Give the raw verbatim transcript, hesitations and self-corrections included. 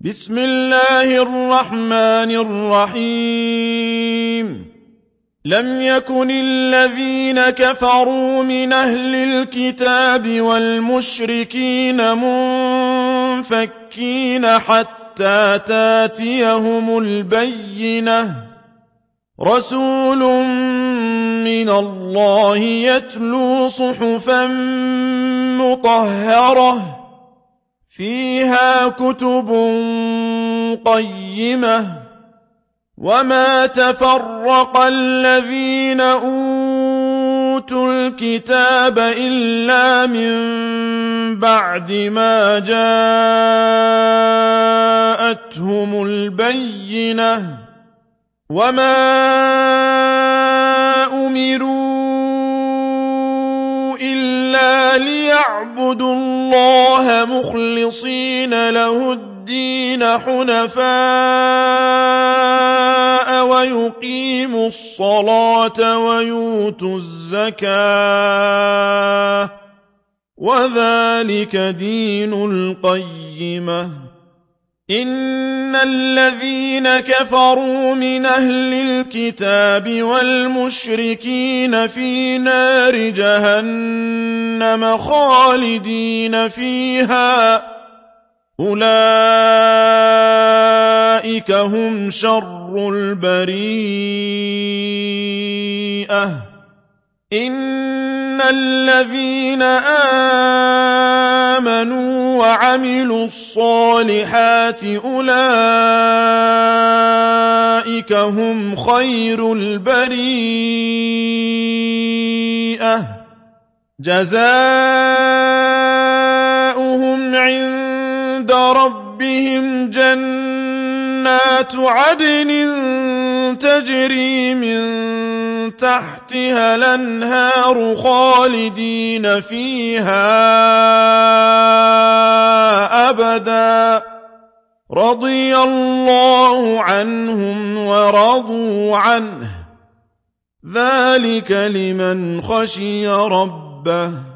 بسم الله الرحمن الرحيم لم يكن الذين كفروا من أهل الكتاب والمشركين منفكين حتى تاتيهم البينة رسول من الله يتلو صحفا مطهرة فيها كتب قيمة وما تفرق الذين أوتوا الكتاب إلا من بعد ما جاءتهم البينة وما أمروا إلا ليعبدوا الله مخلصين له الدين حنفاء ويقيموا الصلاة ويؤتوا الزكاة وذلك دين القيمة إن الذين كفروا من أهل الكتاب والمشركين في نار جهنم خالدين فيها أولئك هم شر البريئة إن الذين آمنوا وعملوا الصالحات أولئك هم خير البريئة جزاؤهم عند ربهم جنات عدن تجري من تحتها الأنهار خالدين فيها أبدا رضي الله عنهم ورضوا عنه ذلك لمن خشي ربه